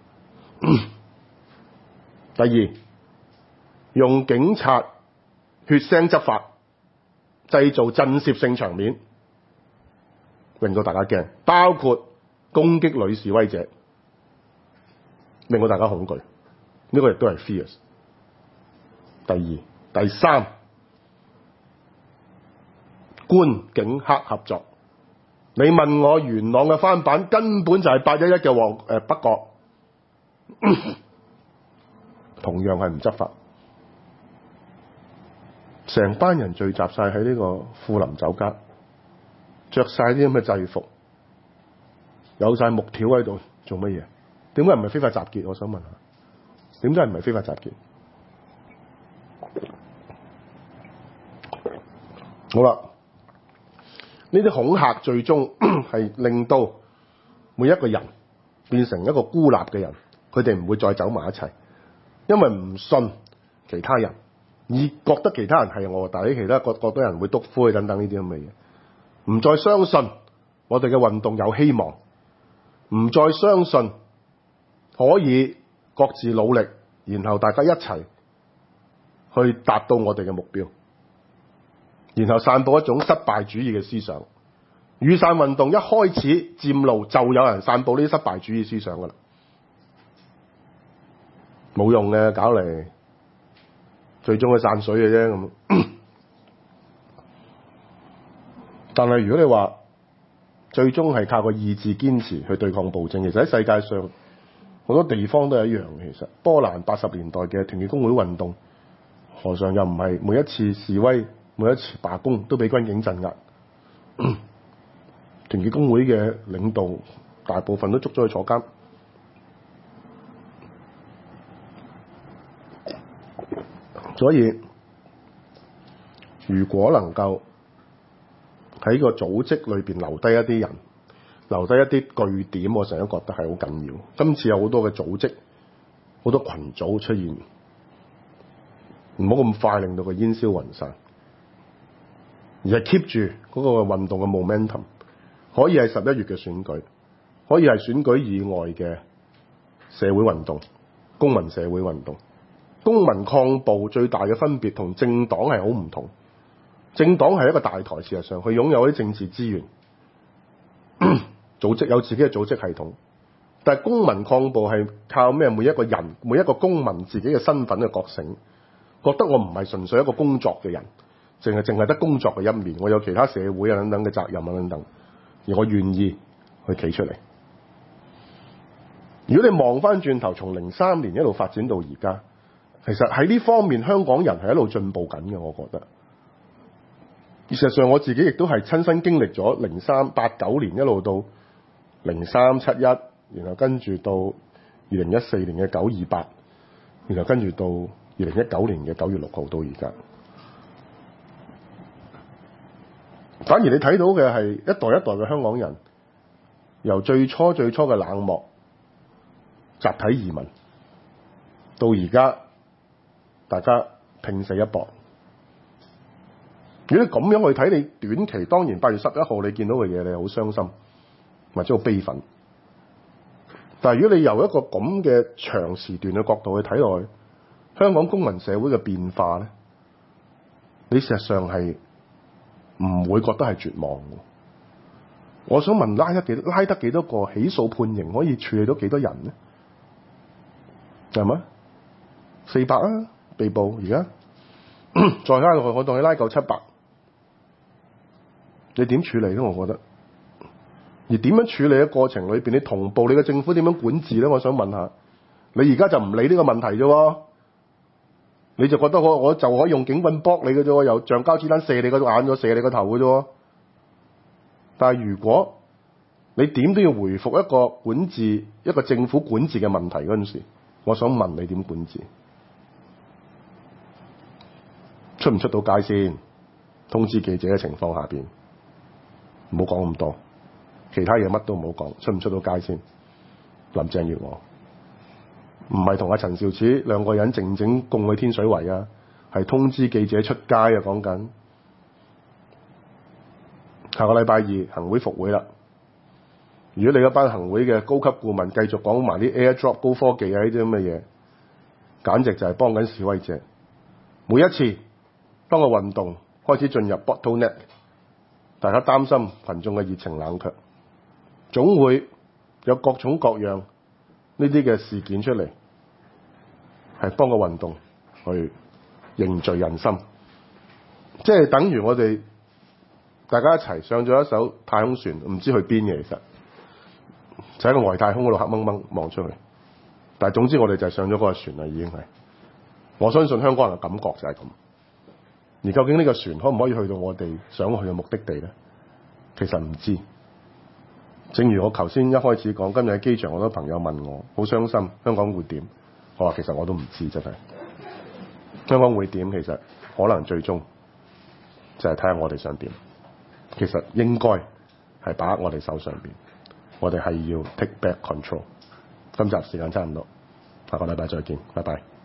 [SPEAKER 1] 第二，用警察血腥執法，製造震懾性場面，令到大家驚，包括攻擊女示威者，令到大家恐懼，呢個亦都係 fears。第二、第三，官警黑合作。你問我元朗嘅翻版根本就係811嘅北角，同樣係唔執法，成班人聚集晒喺呢個富林酒家，着晒啲咁嘅制服，有晒木條喺度做乜嘢？點解唔係非法集結？我想問下，點解唔係非法集結？好啦，呢啲恐嚇最終係令到每一個人變成一個孤立嘅人，佢哋唔會再走埋一齊，因為唔信其他人，而覺得其他人係臥底，其他覺得人會篤灰等等呢啲咁嘅嘢，唔再相信我哋嘅運動有希望，唔再相信可以各自努力，然後大家一齊去達到我哋嘅目標，然後散佈一種失敗主義嘅思想。雨傘運動一開始佔路，就有人散佈呢啲失敗主義思想噶啦，冇用嘅，搞嚟最終係散水嘅啫咁。但係如果你話最終係靠個意志堅持去對抗暴政，其實喺世界上好多地方都係一樣。其實波蘭80年代嘅團結工會運動，何嘗又唔係每一次示威、每一次罷工都俾軍警鎮壓？團結工會嘅領導大部分都捉咗去坐監。所以如果能夠喺個組織裏邊留低一啲人，留低一啲據點，我成日都覺得係好緊要。今次有好多嘅組織，好多群組出現，唔好咁快令到佢煙消雲散，而係 keep 住嗰個運動嘅 momentum。可以係11月嘅選舉，可以係選舉以外嘅社會運動、公民社會運動。公民抗暴最大嘅分別同政黨係好唔同。政黨係一個大台，事實上佢擁有啲政治資源，組織有自己嘅組織系統。但係公民抗暴係靠咩？每一個人、每一個公民自己嘅身份嘅覺醒，覺得我唔係純粹一個工作嘅人，淨係得工作嘅一面，我有其他社會啊等等嘅責任啊等等。而我願意去企出嚟。如果你望翻轉頭，從03年一路發展到而家，其實喺呢方面香港人係一路進步緊嘅，我覺得。事實上我自己亦都係親身經歷咗03、89年一路到03、71，然後跟住到2014年嘅928，然後跟住到2019年嘅9月6號到而家。反而你睇到嘅係一代一代嘅香港人，由最初嘅冷漠、集體移民，到而家大家拼死一搏。如果你咁樣去睇，你短期當然8月11號你見到嘅嘢，你好傷心或者好悲憤。但係如果你由一個咁嘅長時段嘅角度去睇落去，香港公民社會嘅變化咧，你事實上係唔會覺得係絕望嘅。我想問拉得幾多個起訴判刑可以處理到幾多人呢？係咪400啊？被捕而家再拉落去，我當你拉夠700，你點處理咧？我覺得，而點樣處理嘅過程裏邊，你同步你嘅政府點樣管治咧？我想問下， 你而家就唔理呢個問題啫喎，你就覺得我就可以用警棍搏你嘅啫喎，由橡膠子彈射你個眼咗，射你個頭嘅啫喎。但係如果你點都要回復一個管治、一個政府管治嘅問題嗰陣時，我想問你點管治？出唔出到街先？通知記者嘅情況下邊，唔好講咁多，其他嘢乜都唔好講，出唔出到街先？林鄭月娥唔係同阿陳肇始兩個人靜靜共去天水圍啊，係通知記者出街啊，講緊下個禮拜二行會復會啦。如果你嗰班行會嘅高級顧問繼續講埋啲 airdrop 高科技啊呢啲咁嘅嘢，簡直就係幫緊示威者。每一次當個運動開始進入 bottleneck， 大家擔心群眾嘅熱情冷卻，總會有各種各樣呢啲嘅事件出嚟，係幫個運動去凝聚人心，即係等於我哋大家一齊上咗一艘太空船，唔知去邊嘅，其實就喺個外太空嗰度黑掹掹望出去。但係總之我哋就係上咗嗰個船啦，已經係。我相信香港人嘅感覺就係咁。而究竟呢個船可唔可以去到我哋想去嘅目的地咧？其實唔知。正如我頭先一開始講，今日喺機場好多朋友問我，好傷心，香港會點？我話其實我都唔知，真係。香港會點？其實可能最終就係睇下我哋想點。其實應該係把握我哋手上邊，我哋係要 take back control。今集時間差唔多，下個禮拜再見，拜拜。